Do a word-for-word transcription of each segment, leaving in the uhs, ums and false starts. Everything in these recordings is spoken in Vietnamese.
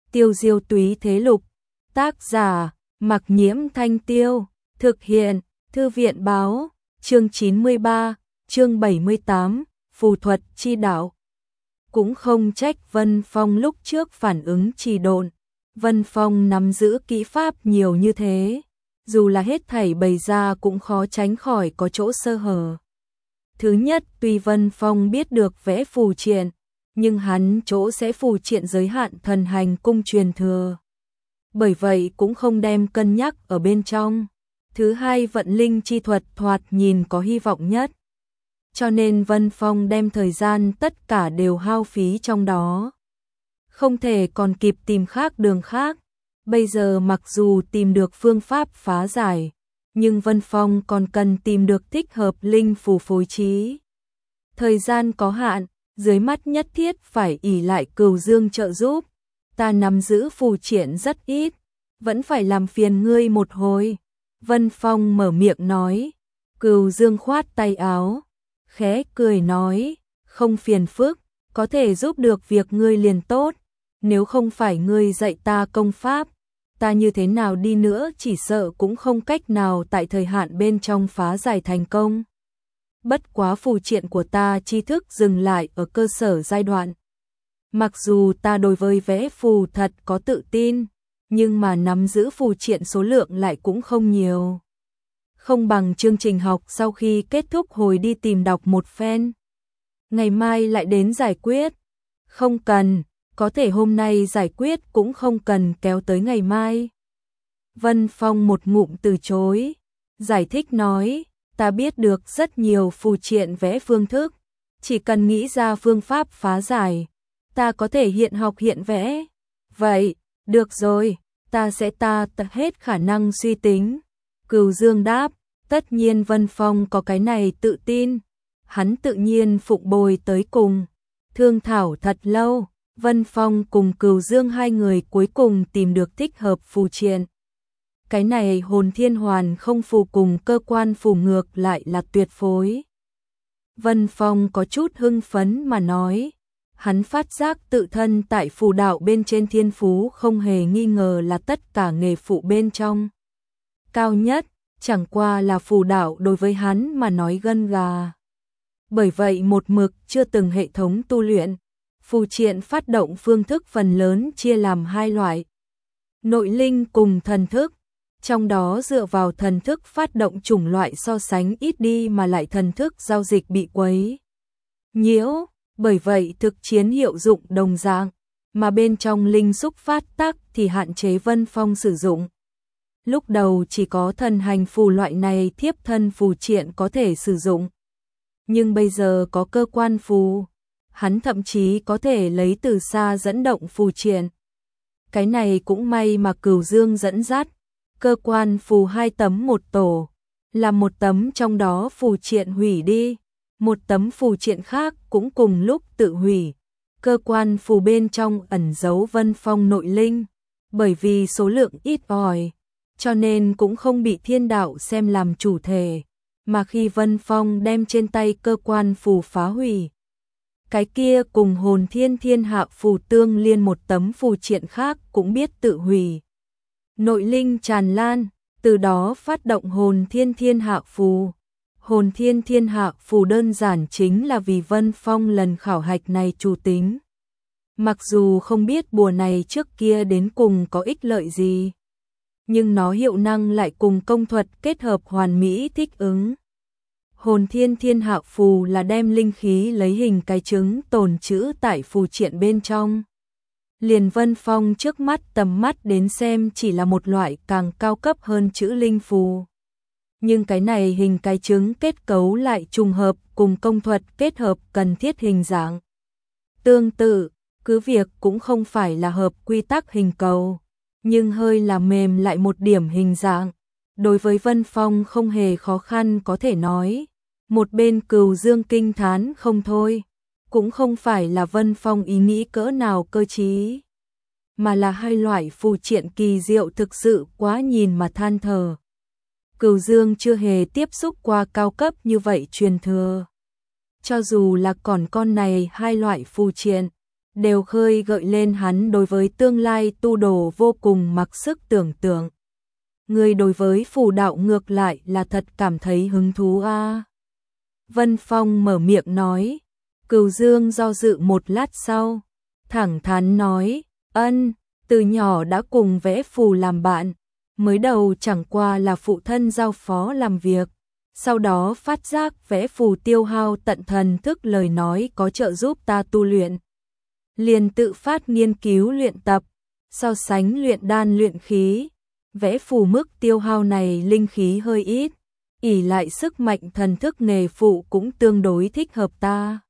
Tiêu diêu túy thế lục. Tác giả, Mặc Nhiễm Thanh Tiêu. Thực hiện, Thư viện báo. Chương chín mươi ba, chương bảy mươi tám, phù thuật chi đạo. Cũng không trách Vân Phong lúc trước phản ứng trì độn. Vân Phong nắm giữ kỹ pháp nhiều như thế, dù là hết thảy bày ra cũng khó tránh khỏi có chỗ sơ hở. Thứ nhất, tuy Vân Phong biết được vẽ phù triện, nhưng hắn chỗ sẽ phù triện giới hạn thần hành cung truyền thừa. Bởi vậy cũng không đem cân nhắc ở bên trong. Thứ hai, vận linh chi thuật thoạt nhìn có hy vọng nhất. Cho nên Vân Phong đem thời gian tất cả đều hao phí trong đó. Không thể còn kịp tìm khác đường khác. Bây giờ mặc dù tìm được phương pháp phá giải, nhưng Vân Phong còn cần tìm được thích hợp linh phù phối trí. Thời gian có hạn, dưới mắt nhất thiết phải ỷ lại Cửu Dương trợ giúp. Ta nắm giữ phù triện rất ít, vẫn phải làm phiền ngươi một hồi. Vân Phong mở miệng nói. Cửu Dương khoát tay áo, khẽ cười nói, không phiền phức, có thể giúp được việc ngươi liền tốt. Nếu không phải ngươi dạy ta công pháp, ta như thế nào đi nữa chỉ sợ cũng không cách nào tại thời hạn bên trong phá giải thành công. Bất quá phù triện của ta tri thức dừng lại ở cơ sở giai đoạn. Mặc dù ta đối với vẽ phù thật có tự tin, nhưng mà nắm giữ phù triện số lượng lại cũng không nhiều. Không bằng chương trình học sau khi kết thúc hồi đi tìm đọc một phen. Ngày mai lại đến giải quyết. Không cần, có thể hôm nay giải quyết cũng không cần kéo tới ngày mai. Vân Phong một ngụm từ chối, giải thích nói, ta biết được rất nhiều phù triện vẽ phương thức, chỉ cần nghĩ ra phương pháp phá giải, ta có thể hiện học hiện vẽ. Vậy, được rồi, ta sẽ ta tập hết khả năng suy tính. Cửu Dương đáp, tất nhiên Vân Phong có cái này tự tin, hắn tự nhiên phụng bồi tới cùng. Thương thảo thật lâu, Vân Phong cùng Cửu Dương hai người cuối cùng tìm được thích hợp phù triện. Cái này hồn thiên hoàn không phù cùng cơ quan phù ngược lại là tuyệt phối. Vân Phong có chút hưng phấn mà nói, hắn phát giác tự thân tại phù đạo bên trên thiên phú không hề nghi ngờ là tất cả nghề phụ bên trong cao nhất, chẳng qua là phù đạo đối với hắn mà nói gân gà. Bởi vậy một mực chưa từng hệ thống tu luyện. Phù triện phát động phương thức phần lớn chia làm hai loại, nội linh cùng thần thức, trong đó dựa vào thần thức phát động chủng loại so sánh ít đi mà lại thần thức giao dịch bị quấy nhiễu, bởi vậy thực chiến hiệu dụng đồng dạng, mà bên trong linh xúc phát tác thì hạn chế Vân Phong sử dụng. Lúc đầu chỉ có thần hành phù loại này thiếp thân phù triện có thể sử dụng, nhưng bây giờ có cơ quan phù, hắn thậm chí có thể lấy từ xa dẫn động phù triện. Cái này cũng may mà Cửu Dương dẫn dắt, cơ quan phù hai tấm một tổ, là một tấm trong đó phù triện hủy đi, một tấm phù triện khác cũng cùng lúc tự hủy. Cơ quan phù bên trong ẩn giấu Vân Phong nội linh, bởi vì số lượng ít ỏi, cho nên cũng không bị thiên đạo xem làm chủ thể, mà khi Vân Phong đem trên tay cơ quan phù phá hủy, cái kia cùng hồn thiên thiên hạ phù tương liên một tấm phù triện khác cũng biết tự hủy. Nội linh tràn lan, từ đó phát động hồn thiên thiên hạ phù. Hồn thiên thiên hạ phù đơn giản chính là vì Vân Phong lần khảo hạch này chủ tính. Mặc dù không biết bùa này trước kia đến cùng có ích lợi gì, nhưng nó hiệu năng lại cùng công thuật kết hợp hoàn mỹ thích ứng. Hồn thiên thiên hạ phù là đem linh khí lấy hình cái trứng tồn trữ tại phù triện bên trong. Liền Vân Phong trước mắt tầm mắt đến xem chỉ là một loại càng cao cấp hơn chữ linh phù. Nhưng cái này hình cái trứng kết cấu lại trùng hợp cùng công thuật kết hợp cần thiết hình dạng. Tương tự, cứ việc cũng không phải là hợp quy tắc hình cầu, nhưng hơi là mềm lại một điểm hình dạng. Đối với Vân Phong không hề khó khăn có thể nói. Một bên Cửu Dương kinh thán không thôi, cũng không phải là Vân Phong ý nghĩ cỡ nào cơ trí, mà là hai loại phù triện kỳ diệu thực sự quá nhìn mà than thở. Cửu Dương chưa hề tiếp xúc qua cao cấp như vậy truyền thừa. Cho dù là còn con này hai loại phù triện, đều khơi gợi lên hắn đối với tương lai tu đồ vô cùng mặc sức tưởng tượng. Người đối với phù đạo ngược lại là thật cảm thấy hứng thú a. À. Vân Phong mở miệng nói, Cửu Dương do dự một lát sau, thẳng thắn nói, ân, từ nhỏ đã cùng vẽ phù làm bạn, mới đầu chẳng qua là phụ thân giao phó làm việc, sau đó phát giác vẽ phù tiêu hao tận thần thức lời nói có trợ giúp ta tu luyện. Liền tự phát nghiên cứu luyện tập, so sánh luyện đan luyện khí, vẽ phù mức tiêu hao này linh khí hơi ít, ỷ lại sức mạnh thần thức nghề phụ cũng tương đối thích hợp ta.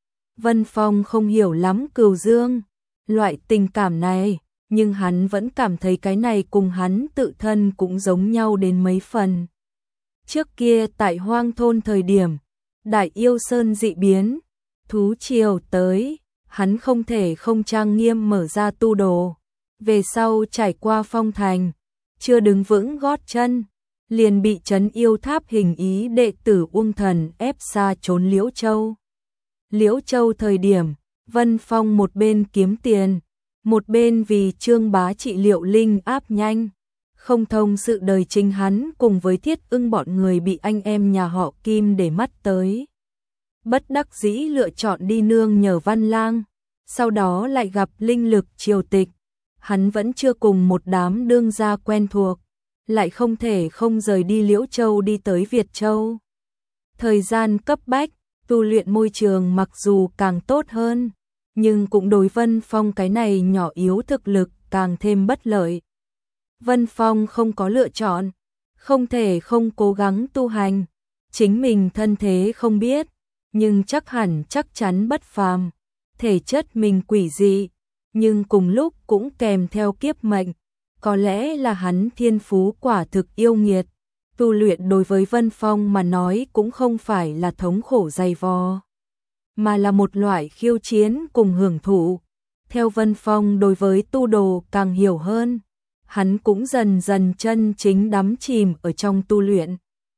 Vân Phong không hiểu lắm Cửu Dương, loại tình cảm này, nhưng hắn vẫn cảm thấy cái này cùng hắn tự thân cũng giống nhau đến mấy phần. Trước kia tại Hoang Thôn thời điểm, Đại Yêu Sơn dị biến, thú triều tới, hắn không thể không trang nghiêm mở ra tu đồ. Về sau trải qua phong thành, chưa đứng vững gót chân, liền bị trấn yêu tháp hình ý đệ tử Uông Thần ép xa trốn Liễu Châu. Liễu Châu thời điểm, Vân Phong một bên kiếm tiền, một bên vì Trương Bá trị liệu linh áp nhanh, không thông sự đời chính hắn cùng với Thiết Ưng bọn người bị anh em nhà họ Kim để mắt tới. Bất đắc dĩ lựa chọn đi nương nhờ Văn Lang, sau đó lại gặp linh lực triều tịch, hắn vẫn chưa cùng một đám đương gia quen thuộc, lại không thể không rời đi Liễu Châu đi tới Việt Châu. Thời gian cấp bách, tu luyện môi trường mặc dù càng tốt hơn, nhưng cũng đối Vân Phong cái này nhỏ yếu thực lực càng thêm bất lợi. Vân Phong không có lựa chọn, không thể không cố gắng tu hành, chính mình thân thế không biết, nhưng chắc hẳn chắc chắn bất phàm, thể chất mình quỷ dị, nhưng cùng lúc cũng kèm theo kiếp mệnh, có lẽ là hắn thiên phú quả thực yêu nghiệt, tu luyện đối với Vân Phong mà nói cũng không phải là thống khổ dày vò, mà là một loại khiêu chiến cùng hưởng thụ. Theo Vân Phong đối với tu đồ càng hiểu hơn, hắn cũng dần dần chân chính đắm chìm ở trong tu luyện.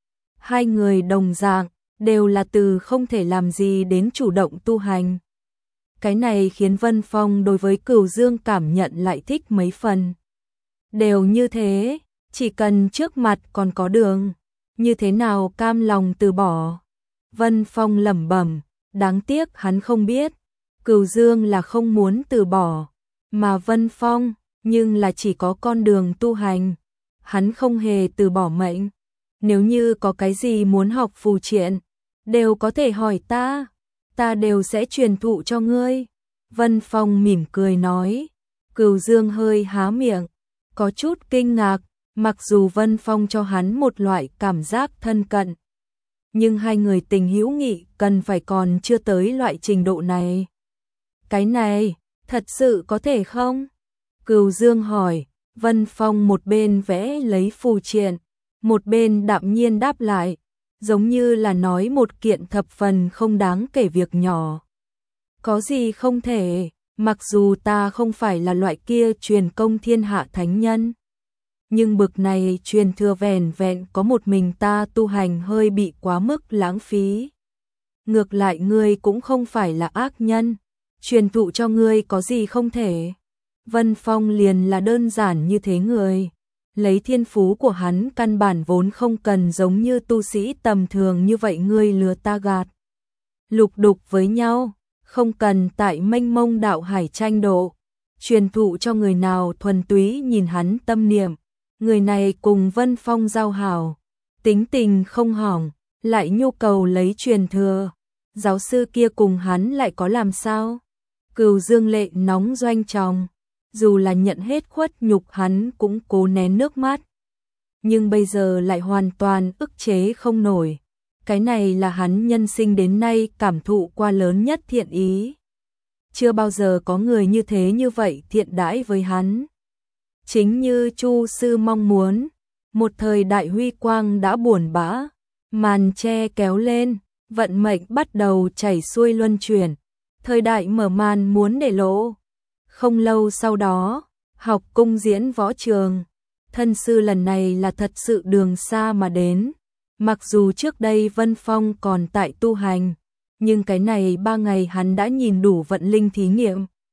Hai người đồng dạng, đều là từ không thể làm gì đến chủ động tu hành. Cái này khiến Vân Phong đối với Cửu Dương cảm nhận lại thích mấy phần. Đều như thế, chỉ cần trước mặt còn có đường, như thế nào cam lòng từ bỏ. Vân Phong lẩm bẩm, đáng tiếc hắn không biết, Cửu Dương là không muốn từ bỏ, mà Vân Phong, nhưng là chỉ có con đường tu hành, hắn không hề từ bỏ mệnh. Nếu như có cái gì muốn học phù triện, đều có thể hỏi ta, ta đều sẽ truyền thụ cho ngươi. Vân Phong mỉm cười nói, Cửu Dương hơi há miệng, có chút kinh ngạc, mặc dù Vân Phong cho hắn một loại cảm giác thân cận, nhưng hai người tình hữu nghị cần phải còn chưa tới loại trình độ này. Cái này, thật sự có thể không? Cửu Dương hỏi, Vân Phong một bên vẽ lấy phù triện, một bên đạm nhiên đáp lại, giống như là nói một kiện thập phần không đáng kể việc nhỏ. Có gì không thể, mặc dù ta không phải là loại kia truyền công thiên hạ thánh nhân, nhưng bực này truyền thừa vẻn vẹn có một mình ta tu hành hơi bị quá mức lãng phí. Ngược lại ngươi cũng không phải là ác nhân, truyền thụ cho ngươi có gì không thể. Vân Phong liền là đơn giản như thế người, lấy thiên phú của hắn căn bản vốn không cần giống như tu sĩ tầm thường như vậy ngươi lừa ta gạt. Lục đục với nhau, không cần tại mênh mông đạo hải tranh độ, truyền thụ cho người nào thuần túy nhìn hắn tâm niệm. Người này cùng Vân Phong giao hảo, tính tình không hỏng, lại nhu cầu lấy truyền thừa. Giáo sư kia cùng hắn lại có làm sao? Cửu Dương lệ nóng doanh tròng, dù là nhận hết khuất nhục hắn cũng cố nén nước mắt. Nhưng bây giờ lại hoàn toàn ức chế không nổi. Cái này là hắn nhân sinh đến nay cảm thụ qua lớn nhất thiện ý. Chưa bao giờ có người như thế như vậy thiện đãi với hắn. Chính như Chu sư mong muốn, một thời đại huy quang đã buồn bã, màn che kéo lên, vận mệnh bắt đầu chảy xuôi luân chuyển, thời đại mở màn muốn để lộ. Không lâu sau đó, học cung diễn võ trường, thân sư lần này là thật sự đường xa mà đến. Mặc dù trước đây Vân Phong còn tại tu hành, nhưng cái này ba ngày hắn đã nhìn đủ vận linh thí nghiệm,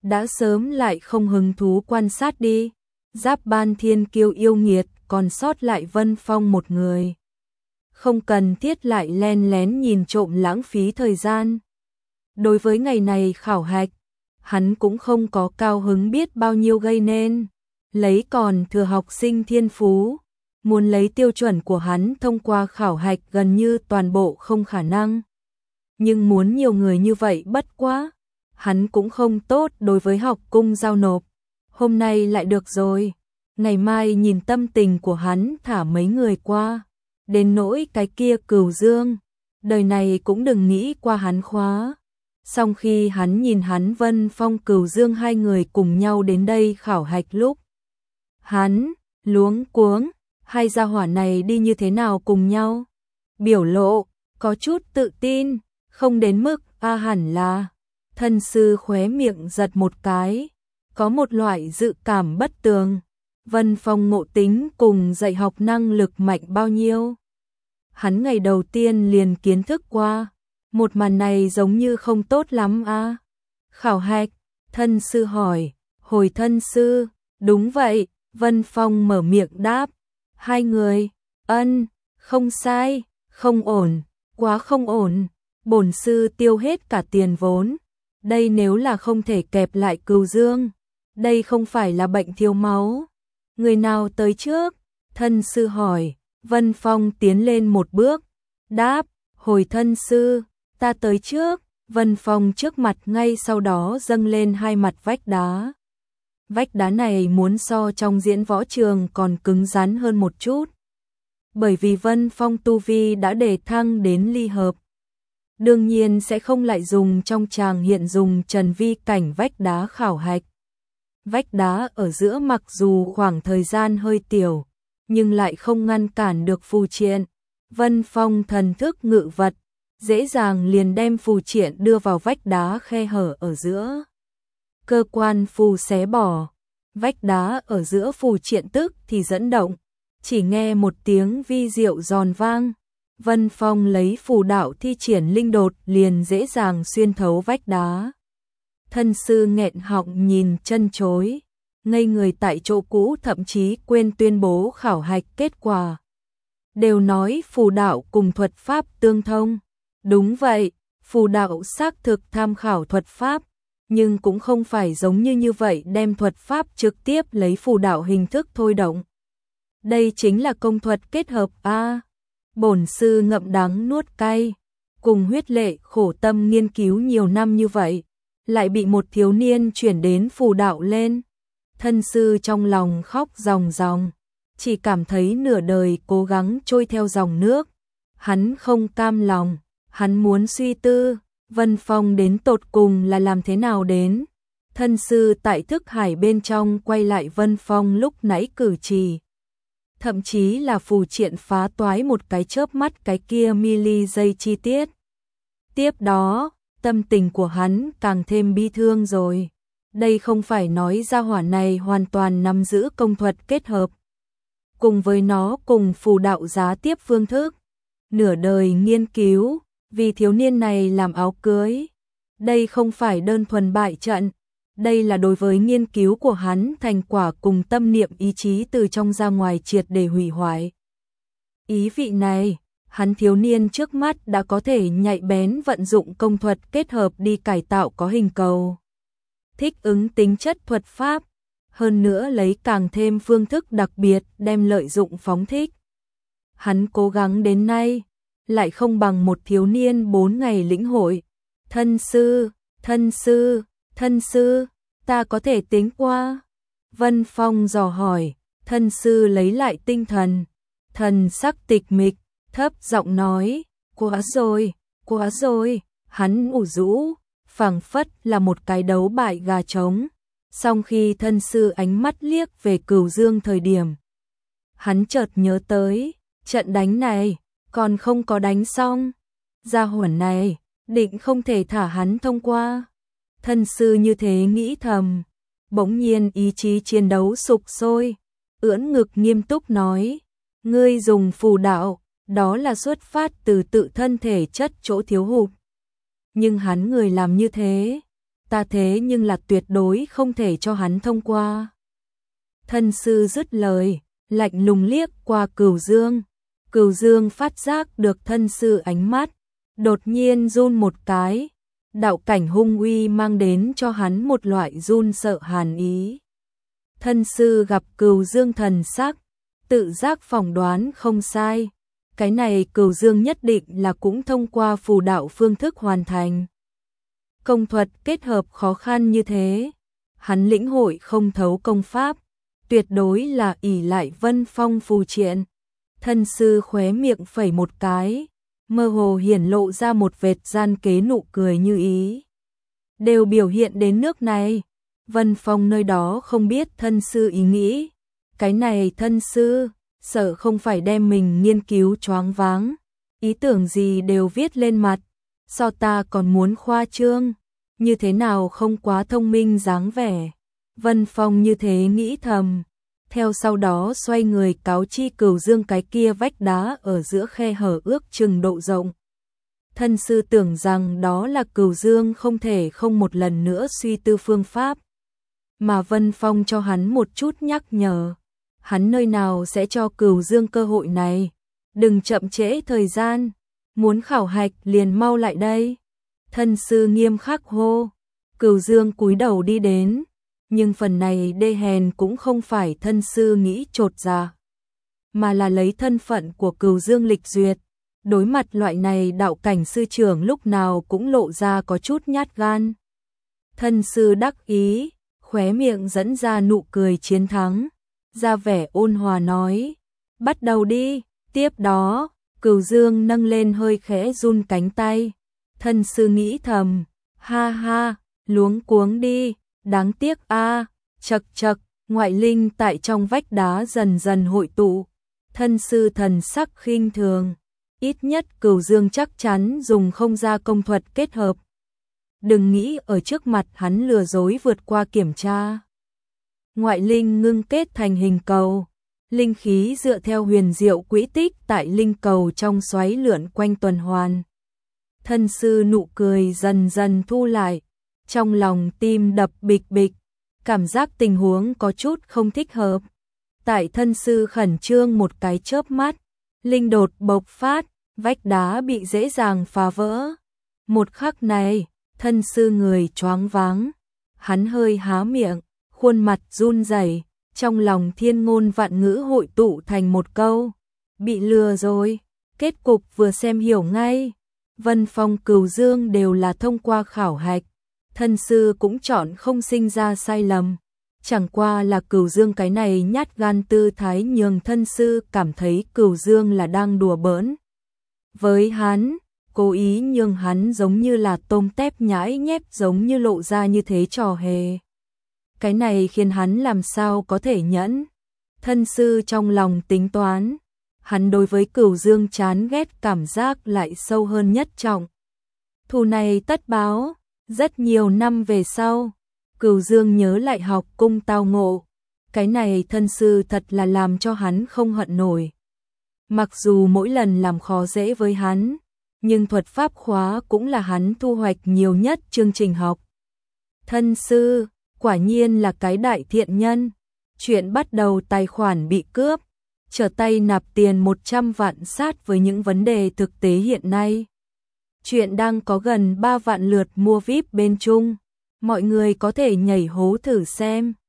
đã sớm lại không hứng thú quan sát đi. Giáp Ban Thiên Kiêu yêu nghiệt, còn sót lại Vân Phong một người. Không cần thiết lại len lén nhìn trộm lãng phí thời gian. Đối với ngày này khảo hạch, hắn cũng không có cao hứng biết bao nhiêu gây nên. Lấy còn thừa học sinh thiên phú, muốn lấy tiêu chuẩn của hắn thông qua khảo hạch gần như toàn bộ không khả năng. Nhưng muốn nhiều người như vậy bất quá, hắn cũng không tốt đối với học cung giao nộp. Hôm nay lại được rồi, ngày mai nhìn tâm tình của hắn thả mấy người qua. Đến nỗi cái kia Cửu Dương, đời này cũng đừng nghĩ qua hắn khóa. Xong khi hắn nhìn hắn Vân Phong Cửu Dương hai người cùng nhau đến đây khảo hạch lúc, hắn luống cuống, hai gia hỏa này đi như thế nào cùng nhau? Biểu lộ có chút tự tin, không đến mức a hẳn là. Thân sư khóe miệng giật một cái, có một loại dự cảm bất tường. Vân Phong ngộ tính cùng dạy học năng lực mạnh bao nhiêu? Hắn ngày đầu tiên liền kiến thức qua, một màn này giống như không tốt lắm a. À? Khảo hạch, thân sư hỏi, hồi thân sư, đúng vậy, Vân Phong mở miệng đáp. Hai người, ân, không sai, không ổn, quá không ổn, bổn sư tiêu hết cả tiền vốn. Đây nếu là không thể kẹp lại Cửu Dương, đây không phải là bệnh thiếu máu. Người nào tới trước? Thân sư hỏi. Vân Phong tiến lên một bước, đáp, hồi thân sư, ta tới trước. Vân Phong trước mặt ngay sau đó dâng lên hai mặt vách đá. Vách đá này muốn so trong diễn võ trường còn cứng rắn hơn một chút. Bởi vì Vân Phong tu vi đã đề thăng đến ly hợp. Đương nhiên sẽ không lại dùng trong tràng hiện dùng trần vi cảnh vách đá khảo hạch. Vách đá ở giữa mặc dù khoảng thời gian hơi tiểu, nhưng lại không ngăn cản được phù triện. Vân Phong thần thức ngự vật, dễ dàng liền đem phù triện đưa vào vách đá khe hở ở giữa. Cơ quan phù xé bỏ, vách đá ở giữa phù triện tức thì dẫn động, chỉ nghe một tiếng vi diệu giòn vang. Vân Phong lấy phù đạo thi triển linh đột liền dễ dàng xuyên thấu vách đá. Thân sư nghẹn họng nhìn chân chối, ngây người tại chỗ cũ, thậm chí quên tuyên bố khảo hạch kết quả. Đều nói phù đạo cùng thuật pháp tương thông. Đúng vậy, phù đạo xác thực tham khảo thuật pháp, nhưng cũng không phải giống như như vậy đem thuật pháp trực tiếp lấy phù đạo hình thức thôi động. Đây chính là công thuật kết hợp a. Bổn sư ngậm đắng nuốt cay, cùng huyết lệ khổ tâm nghiên cứu nhiều năm như vậy, lại bị một thiếu niên chuyển đến phù đạo lên. Thân sư trong lòng khóc ròng ròng, chỉ cảm thấy nửa đời cố gắng trôi theo dòng nước. Hắn không cam lòng, hắn muốn suy tư, Vân Phong đến tột cùng là làm thế nào đến. Thân sư tại thức hải bên trong quay lại Vân Phong lúc nãy cử chỉ. Thậm chí là phù triện phá toái một cái chớp mắt cái kia mili giây chi tiết. Tiếp đó, tâm tình của hắn càng thêm bi thương rồi. Đây không phải nói gia hỏa này hoàn toàn nắm giữ công thuật kết hợp. Cùng với nó cùng phù đạo giá tiếp phương thức. Nửa đời nghiên cứu, vì thiếu niên này làm áo cưới. Đây không phải đơn thuần bại trận. Đây là đối với nghiên cứu của hắn thành quả cùng tâm niệm ý chí từ trong ra ngoài triệt để hủy hoại. Ý vị này, hắn thiếu niên trước mắt đã có thể nhạy bén vận dụng công thuật kết hợp đi cải tạo có hình cầu. Thích ứng tính chất thuật pháp, hơn nữa lấy càng thêm phương thức đặc biệt đem lợi dụng phóng thích. Hắn cố gắng đến nay, lại không bằng một thiếu niên bốn ngày lĩnh hội. Thân sư, thân sư, thân sư, ta có thể tính qua. Vân Phong dò hỏi, thân sư lấy lại tinh thần, thần sắc tịch mịch, thấp giọng nói, quá rồi, quá rồi. Hắn ủ rũ, phảng phất là một cái đấu bại gà trống. Song khi thân sư ánh mắt liếc về Cửu Dương thời điểm, hắn chợt nhớ tới, trận đánh này còn không có đánh xong, gia hỏa này định không thể thả hắn thông qua. Thân sư như thế nghĩ thầm, bỗng nhiên ý chí chiến đấu sục sôi, ưỡn ngực nghiêm túc nói, ngươi dùng phù đạo, đó là xuất phát từ tự thân thể chất chỗ thiếu hụt. Nhưng hắn người làm như thế, ta thế nhưng là tuyệt đối không thể cho hắn thông qua. Thân sư dứt lời, lạnh lùng liếc qua Cửu Dương. Cửu Dương phát giác được thân sư ánh mắt, đột nhiên run một cái. Đạo cảnh hung uy mang đến cho hắn một loại run sợ hàn ý. Thân sư gặp Cửu Dương thần sắc, tự giác phỏng đoán không sai. Cái này Cửu Dương nhất định là cũng thông qua phù đạo phương thức hoàn thành. Công thuật kết hợp khó khăn như thế, hắn lĩnh hội không thấu công pháp, tuyệt đối là ỷ lại Vân Phong phù triện. Thân sư khóe miệng phẩy một cái, mơ hồ hiển lộ ra một vệt gian kế nụ cười như ý. Đều biểu hiện đến nước này, Vân Phong nơi đó không biết thân sư ý nghĩ. Cái này thân sư, sợ không phải đem mình nghiên cứu choáng váng, ý tưởng gì đều viết lên mặt, so ta còn muốn khoa trương, như thế nào không quá thông minh dáng vẻ. Vân Phong như thế nghĩ thầm, theo sau đó xoay người cáo chi Cửu Dương cái kia vách đá ở giữa khe hở ước chừng độ rộng. Thân sư tưởng rằng đó là Cửu Dương không thể không một lần nữa suy tư phương pháp, mà Vân Phong cho hắn một chút nhắc nhở. Hắn nơi nào sẽ cho Cửu Dương cơ hội này, đừng chậm trễ thời gian, muốn khảo hạch liền mau lại đây. Thân sư nghiêm khắc hô. Cửu Dương cúi đầu đi đến, nhưng phần này đê hèn cũng không phải thân sư nghĩ trột dạ, mà là lấy thân phận của Cửu Dương lịch duyệt. Đối mặt loại này đạo cảnh sư trưởng lúc nào cũng lộ ra có chút nhát gan. Thân sư đắc ý, khóe miệng dẫn ra nụ cười chiến thắng, ra vẻ ôn hòa nói, bắt đầu đi. Tiếp đó, Cửu Dương nâng lên hơi khẽ run cánh tay. Thân sư nghĩ thầm, ha ha, luống cuống đi, đáng tiếc a. Chậc chậc, ngoại linh tại trong vách đá dần dần hội tụ. Thân sư thần sắc khinh thường, ít nhất Cửu Dương chắc chắn dùng không ra công thuật kết hợp. Đừng nghĩ ở trước mặt hắn lừa dối vượt qua kiểm tra. Ngoại linh ngưng kết thành hình cầu, linh khí dựa theo huyền diệu quỹ tích tại linh cầu trong xoáy lượn quanh tuần hoàn. Thân sư nụ cười dần dần thu lại, trong lòng tim đập bịch bịch, cảm giác tình huống có chút không thích hợp. Tại thân sư khẩn trương một cái chớp mắt, linh đột bộc phát, vách đá bị dễ dàng phá vỡ. Một khắc này, thân sư người choáng váng, hắn hơi há miệng, khuôn mặt run rẩy, trong lòng thiên ngôn vạn ngữ hội tụ thành một câu, bị lừa rồi. Kết cục vừa xem hiểu ngay, Vân Phong Cửu Dương đều là thông qua khảo hạch, thân sư cũng chọn không sinh ra sai lầm. Chẳng qua là Cửu Dương cái này nhát gan tư thái nhường thân sư cảm thấy Cửu Dương là đang đùa bỡn với hắn, cố ý nhường hắn giống như là tôm tép nhãi nhép, giống như lộ ra như thế trò hề. Cái này khiến hắn làm sao có thể nhẫn. Thân sư trong lòng tính toán, hắn đối với Cửu Dương chán ghét cảm giác lại sâu hơn nhất trọng. Thù này tất báo. Rất nhiều năm về sau, Cửu Dương nhớ lại học cung tao ngộ, cái này thân sư thật là làm cho hắn không hận nổi. Mặc dù mỗi lần làm khó dễ với hắn, nhưng thuật pháp khóa cũng là hắn thu hoạch nhiều nhất chương trình học. Thân sư, quả nhiên là cái đại thiện nhân. Chuyện bắt đầu tài khoản bị cướp, trở tay nạp tiền một trăm vạn sát với những vấn đề thực tế hiện nay. Chuyện đang có gần ba vạn lượt mua vi ai pi bên Trung, mọi người có thể nhảy hố thử xem.